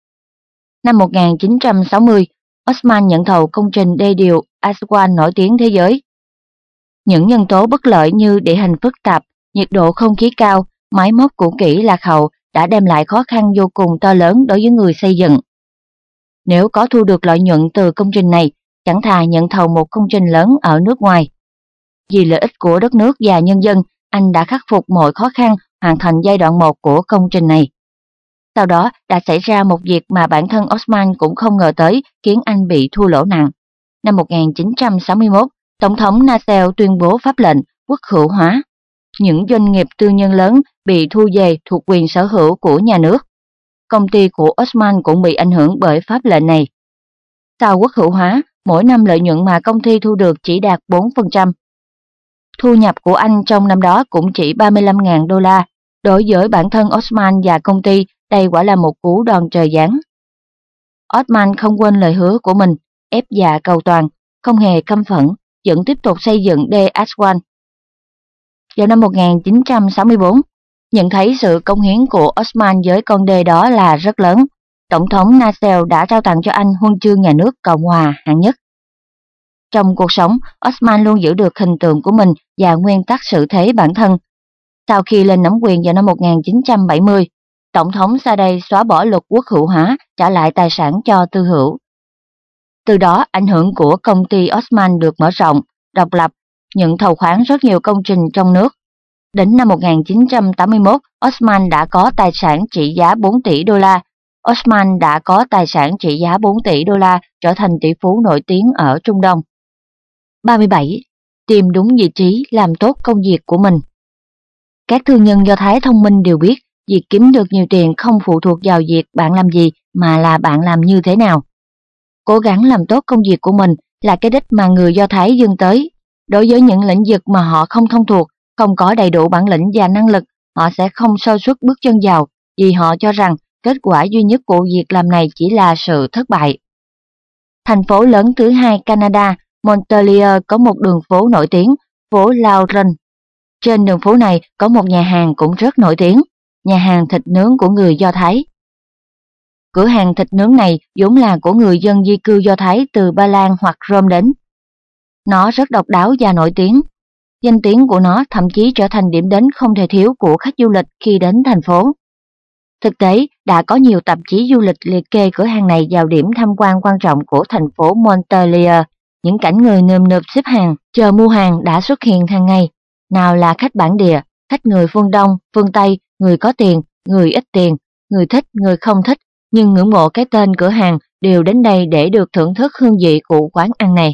Năm một nghìn chín trăm sáu mươi, Osman nhận thầu công trình đê điều Aswan nổi tiếng thế giới. Những nhân tố bất lợi như địa hình phức tạp, nhiệt độ không khí cao, máy móc cũ kỹ lạc hậu đã đem lại khó khăn vô cùng to lớn đối với người xây dựng. Nếu có thu được lợi nhuận từ công trình này, chẳng thà nhận thầu một công trình lớn ở nước ngoài. Vì lợi ích của đất nước và nhân dân, anh đã khắc phục mọi khó khăn hoàn thành giai đoạn một của công trình này. Sau đó đã xảy ra một việc mà bản thân Osman cũng không ngờ tới, khiến anh bị thua lỗ nặng. Năm một nghìn chín trăm sáu mươi mốt, Tổng thống Nasser tuyên bố pháp lệnh quốc hữu hóa. Những doanh nghiệp tư nhân lớn bị thu về thuộc quyền sở hữu của nhà nước. Công ty của Osman cũng bị ảnh hưởng bởi pháp lệnh này. Sau quốc hữu hóa, mỗi năm lợi nhuận mà công ty thu được chỉ đạt bốn phần trăm. Thu nhập của anh trong năm đó cũng chỉ ba mươi lăm nghìn đô la. Đối với bản thân Osman và công ty, đây quả là một cú đòn trời giáng. Osman không quên lời hứa của mình, ép dạ cầu toàn, không hề căm phẫn, vẫn tiếp tục xây dựng đê Aswan. Vào năm một nghìn chín trăm sáu mươi tư, nhận thấy sự cống hiến của Osman với con đê đó là rất lớn, Tổng thống Nasser đã trao tặng cho anh huân chương nhà nước Cộng hòa hạng nhất. Trong cuộc sống, Osman luôn giữ được hình tượng của mình và nguyên tắc sự thế bản thân. Sau khi lên nắm quyền vào năm một nghìn chín trăm bảy mươi, Tổng thống Sadat xóa bỏ luật quốc hữu hóa, trả lại tài sản cho tư hữu. Từ đó, ảnh hưởng của công ty Osman được mở rộng, độc lập, nhận thầu khoán rất nhiều công trình trong nước. Đến năm một nghìn chín trăm tám mươi mốt, Osman đã có tài sản trị giá bốn tỷ đô la. Osman đã có tài sản trị giá bốn tỷ đô la, trở thành tỷ phú nổi tiếng ở Trung Đông. ba mươi bảy. Tìm đúng vị trí, làm tốt công việc của mình. Các thương nhân Do Thái thông minh đều biết, việc kiếm được nhiều tiền không phụ thuộc vào việc bạn làm gì, mà là bạn làm như thế nào. Cố gắng làm tốt công việc của mình là cái đích mà người Do Thái vươn tới. Đối với những lĩnh vực mà họ không thông thuộc, không có đầy đủ bản lĩnh và năng lực, họ sẽ không sơ suất bước chân vào, vì họ cho rằng kết quả duy nhất của việc làm này chỉ là sự thất bại. Thành phố lớn thứ hai Canada, Montreal có một đường phố nổi tiếng, phố Lauren. Trên đường phố này có một nhà hàng cũng rất nổi tiếng, nhà hàng thịt nướng của người Do Thái. Cửa hàng thịt nướng này vốn là của người dân di cư Do Thái từ Ba Lan hoặc Rome đến. Nó rất độc đáo và nổi tiếng. Danh tiếng của nó thậm chí trở thành điểm đến không thể thiếu của khách du lịch khi đến thành phố. Thực tế, đã có nhiều tạp chí du lịch liệt kê cửa hàng này vào điểm tham quan quan trọng của thành phố Montreal. Những cảnh người nườm nượp xếp hàng, chờ mua hàng đã xuất hiện hàng ngày. Nào là khách bản địa, khách người phương Đông, phương Tây, người có tiền, người ít tiền, người thích, người không thích, nhưng ngưỡng mộ cái tên cửa hàng đều đến đây để được thưởng thức hương vị của quán ăn này.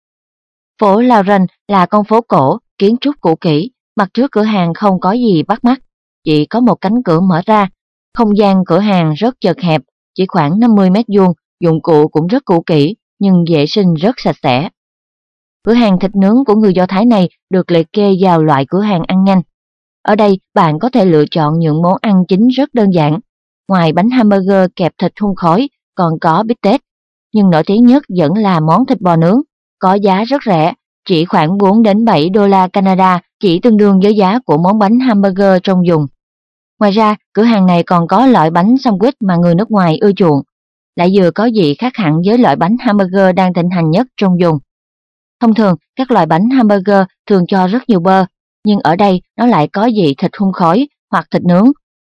Phố Lauren là con phố cổ, kiến trúc cũ kỹ, mặt trước cửa hàng không có gì bắt mắt, chỉ có một cánh cửa mở ra. Không gian cửa hàng rất chật hẹp, chỉ khoảng năm mươi mét vuông, dụng cụ cũng rất cũ kỹ, nhưng vệ sinh rất sạch sẽ. Cửa hàng thịt nướng của người Do Thái này được liệt kê vào loại cửa hàng ăn nhanh. Ở đây bạn có thể lựa chọn những món ăn chính rất đơn giản. Ngoài bánh hamburger kẹp thịt hun khói, còn có bít tết. Nhưng nổi tiếng nhất vẫn là món thịt bò nướng, có giá rất rẻ, chỉ khoảng bốn đến bảy đô la Canada, chỉ tương đương với giá của món bánh hamburger trong vùng. Ngoài ra, cửa hàng này còn có loại bánh sandwich mà người nước ngoài ưa chuộng, lại vừa có vị khác hẳn với loại bánh hamburger đang thịnh hành nhất trong vùng. Thông thường, các loại bánh hamburger thường cho rất nhiều bơ, nhưng ở đây nó lại có vị thịt hun khói hoặc thịt nướng.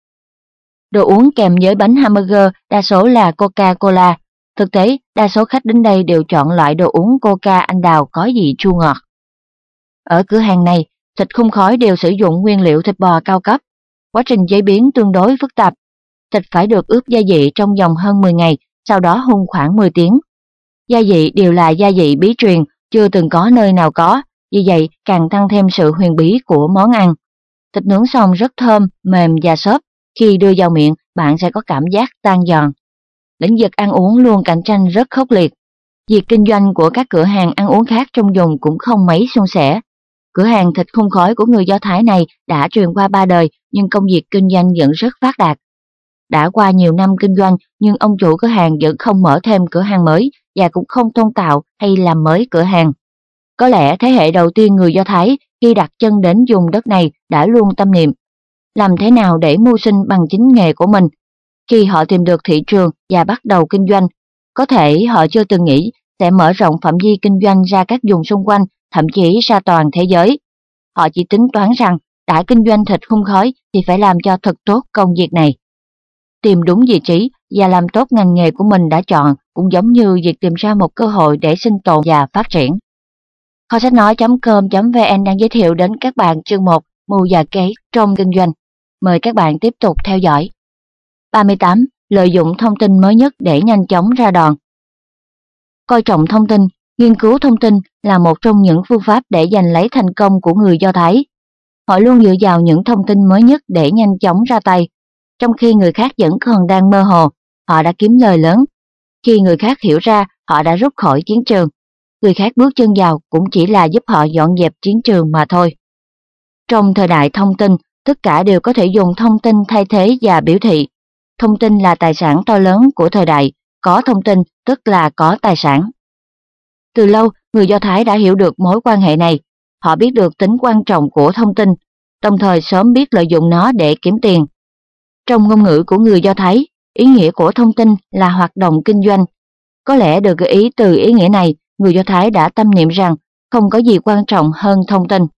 Đồ uống kèm với bánh hamburger đa số là Coca-Cola. Thực tế, đa số khách đến đây đều chọn loại đồ uống Coca anh đào có vị chua ngọt. Ở cửa hàng này, thịt hun khói đều sử dụng nguyên liệu thịt bò cao cấp. Quá trình chế biến tương đối phức tạp. Thịt phải được ướp gia vị trong vòng hơn mười ngày, sau đó hun khoảng mười tiếng. Gia vị đều là gia vị bí truyền, chưa từng có nơi nào có, vì vậy càng tăng thêm sự huyền bí của món ăn. Thịt nướng xong rất thơm, mềm và xốp, khi đưa vào miệng bạn sẽ có cảm giác tan giòn. Lĩnh vực ăn uống luôn cạnh tranh rất khốc liệt. Việc kinh doanh của các cửa hàng ăn uống khác trong vùng cũng không mấy suôn sẻ. Cửa hàng thịt hun khói của người Do Thái này đã truyền qua ba đời, nhưng công việc kinh doanh vẫn rất phát đạt. Đã qua nhiều năm kinh doanh, nhưng ông chủ cửa hàng vẫn không mở thêm cửa hàng mới và cũng không tôn tạo hay làm mới cửa hàng. Có lẽ thế hệ đầu tiên người Do Thái khi đặt chân đến vùng đất này đã luôn tâm niệm làm thế nào để mưu sinh bằng chính nghề của mình. Khi họ tìm được thị trường và bắt đầu kinh doanh, có thể họ chưa từng nghĩ sẽ mở rộng phạm vi kinh doanh ra các vùng xung quanh, thậm chí ra toàn thế giới. Họ chỉ tính toán rằng đã kinh doanh thịt hun khói thì phải làm cho thật tốt công việc này. Tìm đúng vị trí và làm tốt ngành nghề của mình đã chọn cũng giống như việc tìm ra một cơ hội để sinh tồn và phát triển. Kho sách nói chấm com chấm vn đang giới thiệu đến các bạn chương một mưu và kế trong kinh doanh. Mời các bạn tiếp tục theo dõi. ba mươi tám. Lợi dụng thông tin mới nhất để nhanh chóng ra đòn. Coi trọng thông tin, nghiên cứu thông tin là một trong những phương pháp để giành lấy thành công của người Do Thái. Họ luôn dựa vào những thông tin mới nhất để nhanh chóng ra tay. Trong khi người khác vẫn còn đang mơ hồ, họ đã kiếm lời lớn. Khi người khác hiểu ra, họ đã rút khỏi chiến trường. Người khác bước chân vào cũng chỉ là giúp họ dọn dẹp chiến trường mà thôi. Trong thời đại thông tin, tất cả đều có thể dùng thông tin thay thế và biểu thị. Thông tin là tài sản to lớn của thời đại, có thông tin tức là có tài sản. Từ lâu, người Do Thái đã hiểu được mối quan hệ này. Họ biết được tính quan trọng của thông tin, đồng thời sớm biết lợi dụng nó để kiếm tiền. Trong ngôn ngữ của người Do Thái, ý nghĩa của thông tin là hoạt động kinh doanh. Có lẽ được gợi ý từ ý nghĩa này, người Do Thái đã tâm niệm rằng không có gì quan trọng hơn thông tin.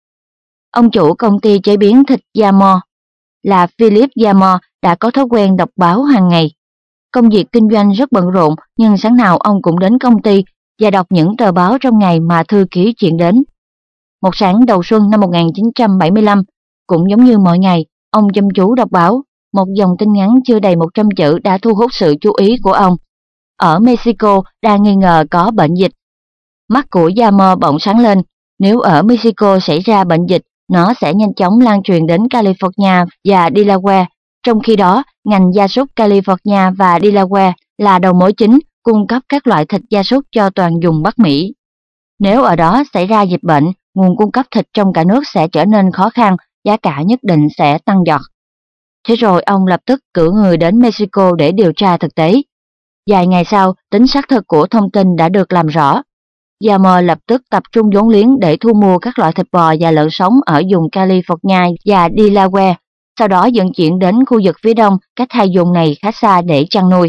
Ông chủ công ty chế biến thịt Yamor là Philip Yamor đã có thói quen đọc báo hàng ngày. Công việc kinh doanh rất bận rộn, nhưng sáng nào ông cũng đến công ty và đọc những tờ báo trong ngày mà thư ký chuyển đến. Một sáng đầu xuân năm một nghìn chín trăm bảy mươi lăm, cũng giống như mọi ngày, ông chăm chú đọc báo. Một dòng tin ngắn chưa đầy một trăm chữ đã thu hút sự chú ý của ông. Ở Mexico đang nghi ngờ có bệnh dịch. Mắt của Yamor bỗng sáng lên. Nếu ở Mexico xảy ra bệnh dịch, nó sẽ nhanh chóng lan truyền đến California và Delaware. Trong khi đó, ngành gia súc California và Delaware là đầu mối chính cung cấp các loại thịt gia súc cho toàn vùng Bắc Mỹ. Nếu ở đó xảy ra dịch bệnh, nguồn cung cấp thịt trong cả nước sẽ trở nên khó khăn, giá cả nhất định sẽ tăng giọt. Thế rồi ông lập tức cử người đến Mexico để điều tra thực tế. Vài ngày sau, tính xác thực của thông tin đã được làm rõ. Yamor lập tức tập trung vốn liếng để thu mua các loại thịt bò và lợn sống ở vùng California và Delaware, sau đó vận chuyển đến khu vực phía đông, cách hai vùng này khá xa để chăn nuôi.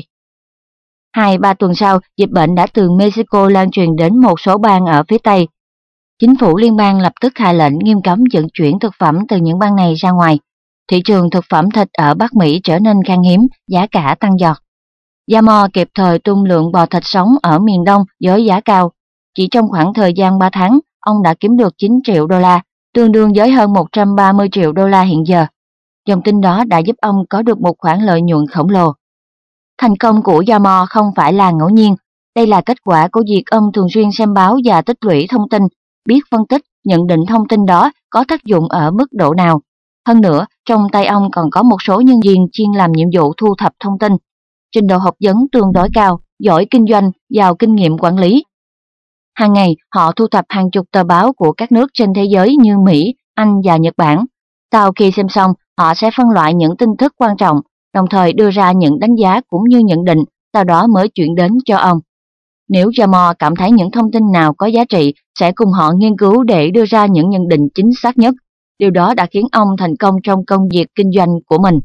Hai ba tuần sau, dịch bệnh đã từ Mexico lan truyền đến một số bang ở phía Tây. Chính phủ liên bang lập tức hạ lệnh nghiêm cấm vận chuyển thực phẩm từ những bang này ra ngoài. Thị trường thực phẩm thịt ở Bắc Mỹ trở nên khan hiếm, giá cả tăng giọt. Yamor kịp thời tung lượng bò thịt sống ở miền Đông với giá cao. Chỉ trong khoảng thời gian ba tháng, ông đã kiếm được chín triệu đô la, tương đương với hơn một trăm ba mươi triệu đô la hiện giờ. Dòng tin đó đã giúp ông có được một khoản lợi nhuận khổng lồ. Thành công của Yamor không phải là ngẫu nhiên. Đây là kết quả của việc ông thường xuyên xem báo và tích lũy thông tin, biết phân tích, nhận định thông tin đó có tác dụng ở mức độ nào. Hơn nữa, trong tay ông còn có một số nhân viên chuyên làm nhiệm vụ thu thập thông tin. Trình độ học vấn tương đối cao, giỏi kinh doanh, giàu kinh nghiệm quản lý. Hàng ngày, họ thu thập hàng chục tờ báo của các nước trên thế giới như Mỹ, Anh và Nhật Bản. Sau khi xem xong, họ sẽ phân loại những tin tức quan trọng, đồng thời đưa ra những đánh giá cũng như nhận định, sau đó mới chuyển đến cho ông. Nếu Yamor cảm thấy những thông tin nào có giá trị, sẽ cùng họ nghiên cứu để đưa ra những nhận định chính xác nhất. Điều đó đã khiến ông thành công trong công việc kinh doanh của mình.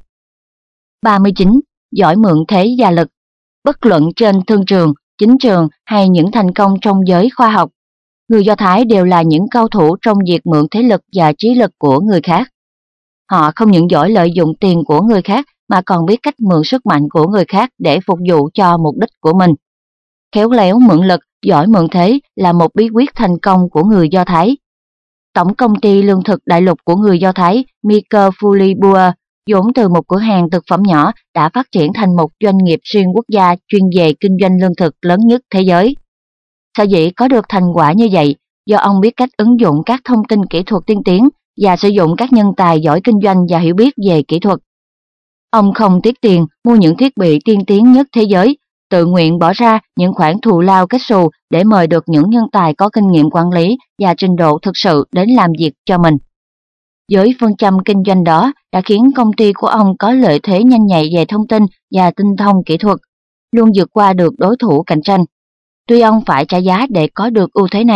ba mươi chín. Giỏi mượn thế gia lực. Bất luận trên thương trường, chính trường hay những thành công trong giới khoa học, người Do Thái đều là những cao thủ trong việc mượn thế lực và trí lực của người khác. Họ không những giỏi lợi dụng tiền của người khác mà còn biết cách mượn sức mạnh của người khác để phục vụ cho mục đích của mình. Khéo léo mượn lực, giỏi mượn thế là một bí quyết thành công của người Do Thái. Tổng công ty lương thực đại lục của người Do Thái Mika Fulibua, vốn từ một cửa hàng thực phẩm nhỏ, đã phát triển thành một doanh nghiệp xuyên quốc gia chuyên về kinh doanh lương thực lớn nhất thế giới. Sở dĩ có được thành quả như vậy, do ông biết cách ứng dụng các thông tin kỹ thuật tiên tiến và sử dụng các nhân tài giỏi kinh doanh và hiểu biết về kỹ thuật. Ông không tiếc tiền mua những thiết bị tiên tiến nhất thế giới, tự nguyện bỏ ra những khoản thù lao kết xù để mời được những nhân tài có kinh nghiệm quản lý và trình độ thực sự đến làm việc cho mình. Với phương châm kinh doanh đó đã khiến công ty của ông có lợi thế nhanh nhạy về thông tin và tinh thông kỹ thuật, luôn vượt qua được đối thủ cạnh tranh. Tuy ông phải trả giá để có được ưu thế này,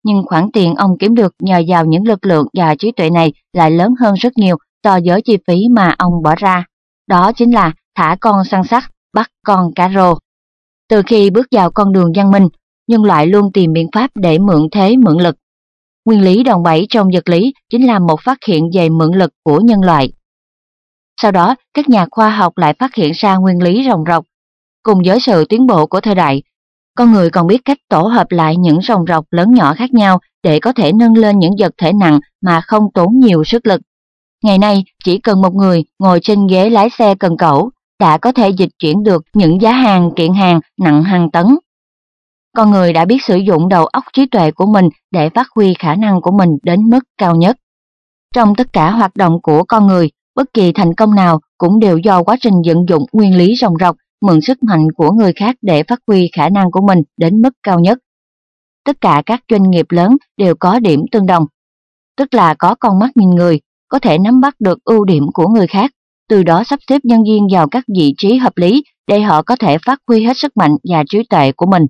nhưng khoản tiền ông kiếm được nhờ vào những lực lượng và trí tuệ này lại lớn hơn rất nhiều so với chi phí mà ông bỏ ra. Đó chính là thả con săn sắt, bắt con cá rô. Từ khi bước vào con đường văn minh, nhân loại luôn tìm biện pháp để mượn thế mượn lực. Nguyên lý đòn bẩy trong vật lý chính là một phát hiện về mượn lực của nhân loại. Sau đó, các nhà khoa học lại phát hiện ra nguyên lý ròng rọc. Cùng với sự tiến bộ của thời đại, con người còn biết cách tổ hợp lại những ròng rọc lớn nhỏ khác nhau để có thể nâng lên những vật thể nặng mà không tốn nhiều sức lực. Ngày nay, chỉ cần một người ngồi trên ghế lái xe cần cẩu đã có thể dịch chuyển được những giá hàng kiện hàng nặng hàng tấn. Con người đã biết sử dụng đầu óc trí tuệ của mình để phát huy khả năng của mình đến mức cao nhất. Trong tất cả hoạt động của con người, bất kỳ thành công nào cũng đều do quá trình vận dụng nguyên lý ròng rọc, mượn sức mạnh của người khác để phát huy khả năng của mình đến mức cao nhất. Tất cả các doanh nghiệp lớn đều có điểm tương đồng, tức là có con mắt nhìn người, có thể nắm bắt được ưu điểm của người khác, từ đó sắp xếp nhân viên vào các vị trí hợp lý để họ có thể phát huy hết sức mạnh và trí tuệ của mình.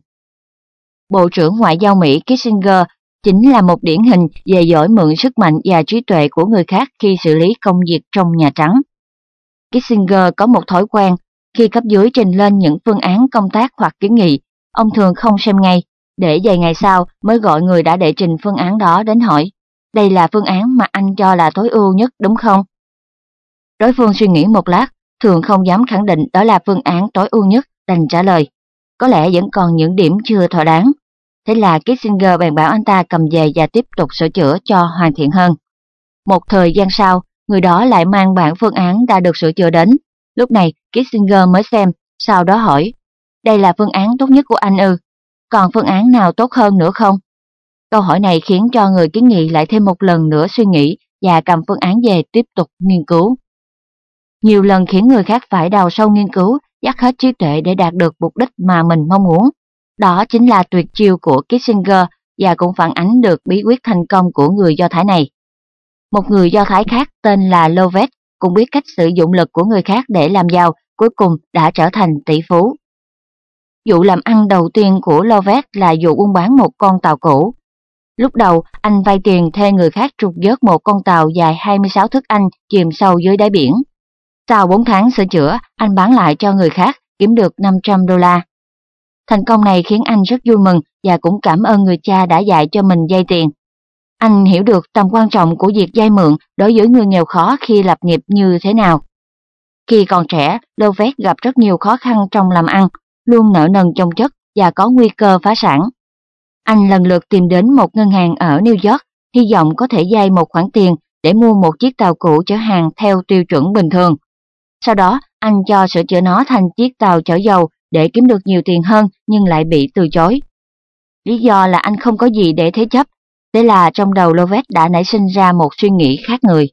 Bộ trưởng Ngoại giao Mỹ Kissinger chính là một điển hình về giỏi mượn sức mạnh và trí tuệ của người khác khi xử lý công việc trong Nhà Trắng. Kissinger có một thói quen, khi cấp dưới trình lên những phương án công tác hoặc kiến nghị, ông thường không xem ngay, để vài ngày sau mới gọi người đã đệ trình phương án đó đến hỏi, đây là phương án mà anh cho là tối ưu nhất đúng không? Đối phương suy nghĩ một lát, thường không dám khẳng định đó là phương án tối ưu nhất, đành trả lời, có lẽ vẫn còn những điểm chưa thỏa đáng. Thế là Kissinger bèn bảo anh ta cầm về và tiếp tục sửa chữa cho hoàn thiện hơn. Một thời gian sau, người đó lại mang bản phương án đã được sửa chữa đến. Lúc này Kissinger mới xem, sau đó hỏi, đây là phương án tốt nhất của anh ư? Còn phương án nào tốt hơn nữa không? Câu hỏi này khiến cho người kiến nghị lại thêm một lần nữa suy nghĩ và cầm phương án về tiếp tục nghiên cứu. Nhiều lần khiến người khác phải đào sâu nghiên cứu, dắt hết trí tuệ để đạt được mục đích mà mình mong muốn. Đó chính là tuyệt chiêu của Kissinger và cũng phản ánh được bí quyết thành công của người Do Thái này. Một người Do Thái khác tên là Lovett cũng biết cách sử dụng lực của người khác để làm giàu, cuối cùng đã trở thành tỷ phú. Vụ làm ăn đầu tiên của Lovett là vụ buôn bán một con tàu cũ. Lúc đầu, anh vay tiền thuê người khác trục vớt một con tàu dài hai mươi sáu thước Anh chìm sâu dưới đáy biển. Sau bốn tháng sửa chữa, anh bán lại cho người khác, kiếm được năm trăm đô la. Thành công này khiến anh rất vui mừng và cũng cảm ơn người cha đã dạy cho mình vay tiền. Anh hiểu được tầm quan trọng của việc vay mượn đối với người nghèo khó khi lập nghiệp như thế nào. Khi còn trẻ, Lovett gặp rất nhiều khó khăn trong làm ăn, luôn nợ nần chồng chất và có nguy cơ phá sản. Anh lần lượt tìm đến một ngân hàng ở New York, hy vọng có thể vay một khoản tiền để mua một chiếc tàu cũ chở hàng theo tiêu chuẩn bình thường. Sau đó, anh cho sửa chữa nó thành chiếc tàu chở dầu để kiếm được nhiều tiền hơn nhưng lại bị từ chối. Lý do là anh không có gì để thế chấp, thế là trong đầu Lovett đã nảy sinh ra một suy nghĩ khác người.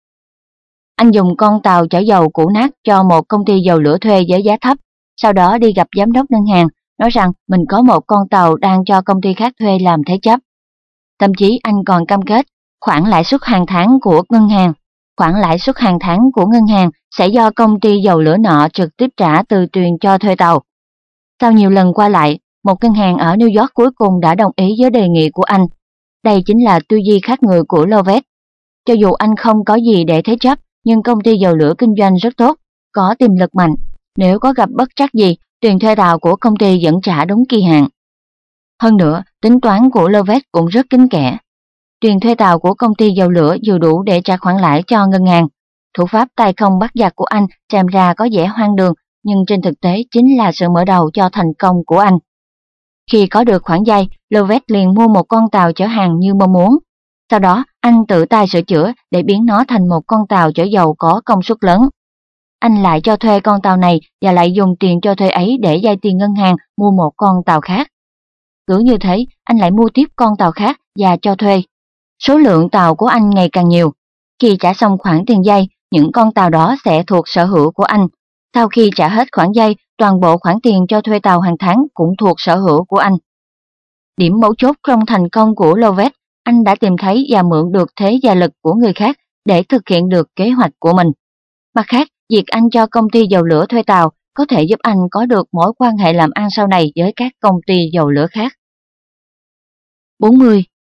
Anh dùng con tàu chở dầu cũ nát cho một công ty dầu lửa thuê với giá thấp, sau đó đi gặp giám đốc ngân hàng, nói rằng mình có một con tàu đang cho công ty khác thuê làm thế chấp. Thậm chí anh còn cam kết khoản lãi suất hàng tháng của ngân hàng. Khoản lãi suất hàng tháng của ngân hàng sẽ do công ty dầu lửa nọ trực tiếp trả từ tiền cho thuê tàu. Sau nhiều lần qua lại, một ngân hàng ở New York cuối cùng đã đồng ý với đề nghị của anh. Đây chính là tư duy khác người của Lovett. Cho dù anh không có gì để thế chấp, nhưng công ty dầu lửa kinh doanh rất tốt, có tiềm lực mạnh. Nếu có gặp bất trắc gì, tiền thuê tàu của công ty vẫn trả đúng kỳ hạn. Hơn nữa, tính toán của Lovett cũng rất kín kẽ. Tiền thuê tàu của công ty dầu lửa vừa đủ để trả khoản lãi cho ngân hàng. Thủ pháp tay không bắt giặc của anh xem ra có vẻ hoang đường, nhưng trên thực tế chính là sự mở đầu cho thành công của anh. Khi có được khoản vay, Lovett liền mua một con tàu chở hàng như mong muốn. Sau đó, anh tự tay sửa chữa để biến nó thành một con tàu chở dầu có công suất lớn. Anh lại cho thuê con tàu này và lại dùng tiền cho thuê ấy để vay tiền ngân hàng mua một con tàu khác. Cứ như thế, anh lại mua tiếp con tàu khác và cho thuê. Số lượng tàu của anh ngày càng nhiều. Khi trả xong khoản tiền vay, những con tàu đó sẽ thuộc sở hữu của anh. Sau khi trả hết khoản vay, toàn bộ khoản tiền cho thuê tàu hàng tháng cũng thuộc sở hữu của anh. Điểm mấu chốt trong thành công của Lovett, anh đã tìm thấy và mượn được thế và lực của người khác để thực hiện được kế hoạch của mình. Mặt khác, việc anh cho công ty dầu lửa thuê tàu có thể giúp anh có được mối quan hệ làm ăn sau này với các công ty dầu lửa khác. bốn mươi.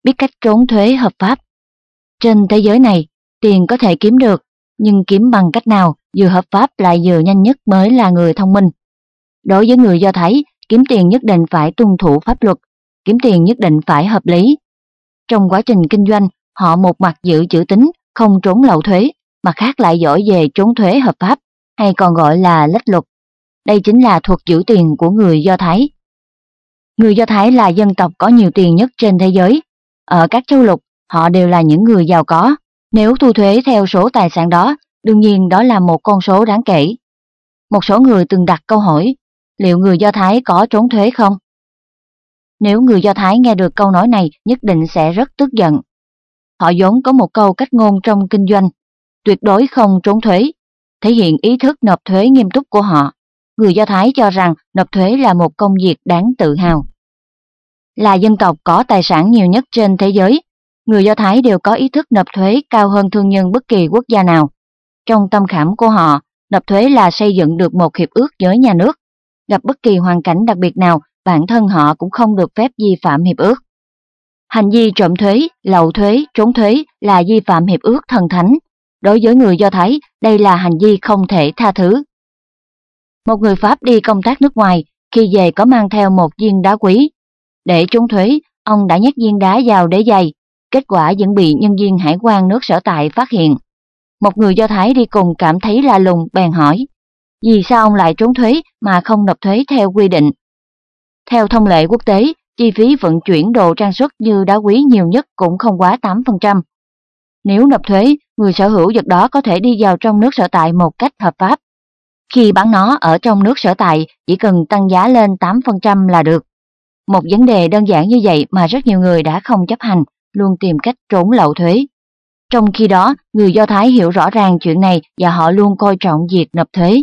biết cách trốn thuế hợp pháp. Trên thế giới này, tiền có thể kiếm được, nhưng kiếm bằng cách nào vừa hợp pháp lại vừa nhanh nhất mới là người thông minh. Đối với người Do Thái, kiếm tiền nhất định phải tuân thủ pháp luật, kiếm tiền nhất định phải hợp lý. Trong quá trình kinh doanh, họ một mặt giữ chữ tín, không trốn lậu thuế, mặt khác lại giỏi về trốn thuế hợp pháp, hay còn gọi là lách luật. Đây chính là thuật giữ tiền của người Do Thái. Người Do Thái là dân tộc có nhiều tiền nhất trên thế giới. Ở các châu lục, họ đều là những người giàu có. Nếu thu thuế theo số tài sản đó, đương nhiên đó là một con số đáng kể. Một số người từng đặt câu hỏi, liệu người Do Thái có trốn thuế không? Nếu người Do Thái nghe được câu nói này, nhất định sẽ rất tức giận. Họ vốn có một câu cách ngôn trong kinh doanh, tuyệt đối không trốn thuế, thể hiện ý thức nộp thuế nghiêm túc của họ. Người Do Thái cho rằng nộp thuế là một công việc đáng tự hào. Là dân tộc có tài sản nhiều nhất trên thế giới, người Do Thái đều có ý thức nộp thuế cao hơn thương nhân bất kỳ quốc gia nào. Trong tâm khảm của họ, nộp thuế là xây dựng được một hiệp ước với nhà nước. Gặp bất kỳ hoàn cảnh đặc biệt nào, bản thân họ cũng không được phép vi phạm hiệp ước. Hành vi trộm thuế, lậu thuế, trốn thuế là vi phạm hiệp ước thần thánh. Đối với người Do Thái, đây là hành vi không thể tha thứ. Một người Pháp đi công tác nước ngoài, khi về có mang theo một viên đá quý. Để trốn thuế, ông đã nhét viên đá vào đế giày, kết quả vẫn bị nhân viên hải quan nước sở tại phát hiện. Một người Do Thái đi cùng cảm thấy lạ lùng, bèn hỏi, vì sao ông lại trốn thuế mà không nộp thuế theo quy định? Theo thông lệ quốc tế, chi phí vận chuyển đồ trang sức như đá quý nhiều nhất cũng không quá tám phần trăm. Nếu nộp thuế, người sở hữu vật đó có thể đi vào trong nước sở tại một cách hợp pháp. Khi bán nó ở trong nước sở tại, chỉ cần tăng giá lên tám phần trăm là được. Một vấn đề đơn giản như vậy mà rất nhiều người đã không chấp hành, luôn tìm cách trốn lậu thuế. Trong khi đó, người Do Thái hiểu rõ ràng chuyện này và họ luôn coi trọng việc nộp thuế.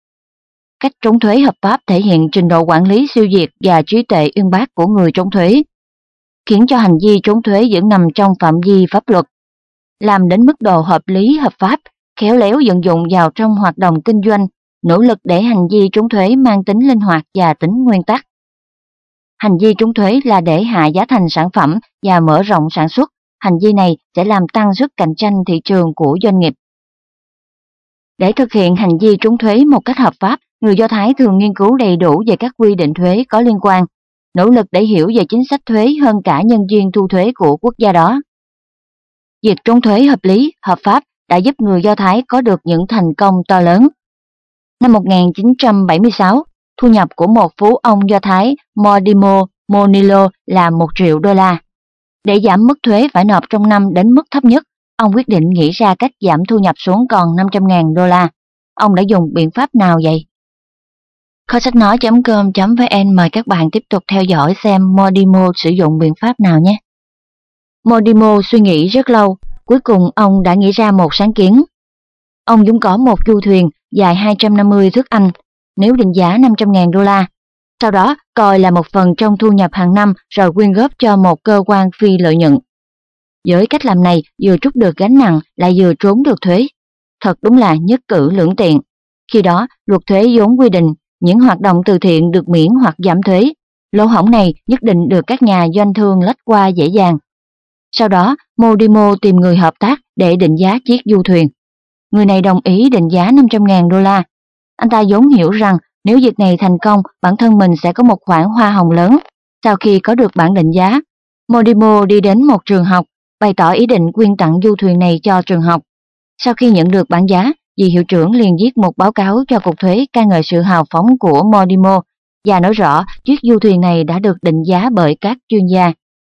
Cách trốn thuế hợp pháp thể hiện trình độ quản lý siêu việt và trí tuệ uyên bác của người trốn thuế, khiến cho hành vi trốn thuế vẫn nằm trong phạm vi pháp luật. Làm đến mức độ hợp lý hợp pháp, khéo léo vận dụng vào trong hoạt động kinh doanh, nỗ lực để hành vi trốn thuế mang tính linh hoạt và tính nguyên tắc. Hành vi trốn thuế là để hạ giá thành sản phẩm và mở rộng sản xuất. Hành vi này sẽ làm tăng sức cạnh tranh thị trường của doanh nghiệp. Để thực hiện hành vi trốn thuế một cách hợp pháp, người Do Thái thường nghiên cứu đầy đủ về các quy định thuế có liên quan, nỗ lực để hiểu về chính sách thuế hơn cả nhân viên thu thuế của quốc gia đó. Việc trốn thuế hợp lý, hợp pháp đã giúp người Do Thái có được những thành công to lớn. Năm một nghìn chín trăm bảy mươi sáu, thu nhập của một phú ông Do Thái Modimo Monilo là một triệu đô la. Để giảm mức thuế phải nộp trong năm đến mức thấp nhất, ông quyết định nghĩ ra cách giảm thu nhập xuống còn năm trăm nghìn đô la. Ông đã dùng biện pháp nào vậy? Kho sách nói chấm com chấm vn mời các bạn tiếp tục theo dõi xem Modimo sử dụng biện pháp nào nhé. Modimo suy nghĩ rất lâu, cuối cùng ông đã nghĩ ra một sáng kiến. Ông vốn có một du thuyền dài hai trăm năm mươi thước Anh, nếu định giá năm trăm nghìn đô la. Sau đó coi là một phần trong thu nhập hàng năm rồi quyên góp cho một cơ quan phi lợi nhuận. Với cách làm này vừa trút được gánh nặng lại vừa trốn được thuế. Thật đúng là nhất cử lưỡng tiện. Khi đó, luật thuế vốn quy định những hoạt động từ thiện được miễn hoặc giảm thuế. Lỗ hổng này nhất định được các nhà doanh thương lách qua dễ dàng. Sau đó, Modimo tìm người hợp tác để định giá chiếc du thuyền. Người này đồng ý định giá năm trăm nghìn đô la. Anh ta vốn hiểu rằng nếu việc này thành công, bản thân mình sẽ có một khoản hoa hồng lớn. Sau khi có được bản định giá, Modimo đi đến một trường học, bày tỏ ý định quyên tặng du thuyền này cho trường học. Sau khi nhận được bản giá, vị hiệu trưởng liền viết một báo cáo cho cục thuế ca ngợi sự hào phóng của Modimo và nói rõ chiếc du thuyền này đã được định giá bởi các chuyên gia.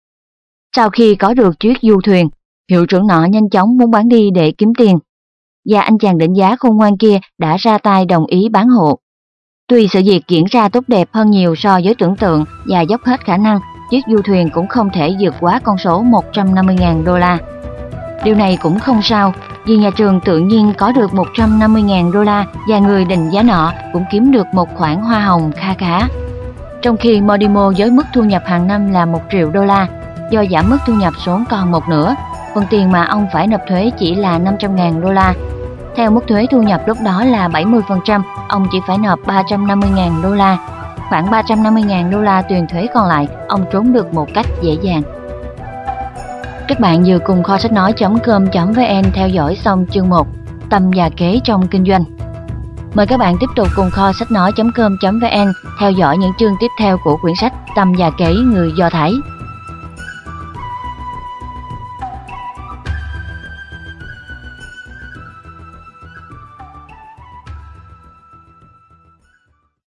Sau khi có được chiếc du thuyền, hiệu trưởng nọ nhanh chóng muốn bán đi để kiếm tiền. Và anh chàng định giá khôn ngoan kia đã ra tay đồng ý bán hộ. Tuy sự việc diễn ra tốt đẹp hơn nhiều so với tưởng tượng và dốc hết khả năng, chiếc du thuyền cũng không thể vượt quá con số một trăm năm mươi nghìn đô la. Điều này cũng không sao, vì nhà trường tự nhiên có được một trăm năm mươi nghìn đô la và người định giá nọ cũng kiếm được một khoản hoa hồng kha khá. Trong khi Modimo với mức thu nhập hàng năm là một triệu đô la, do giảm mức thu nhập xuống còn một nửa, phần tiền mà ông phải nộp thuế chỉ là năm trăm nghìn đô la. Theo mức thuế thu nhập lúc đó là bảy mươi phần trăm, ông chỉ phải nộp ba trăm năm mươi nghìn đô la. Khoảng ba trăm năm mươi nghìn đô la tiền thuế còn lại, ông trốn được một cách dễ dàng. Các bạn vừa cùng kho sách nói chấm com chấm vn theo dõi xong chương một Tâm và kế trong kinh doanh. Mời các bạn tiếp tục cùng kho sách nói chấm com chấm vn theo dõi những chương tiếp theo của quyển sách Tâm và kế người Do Thái.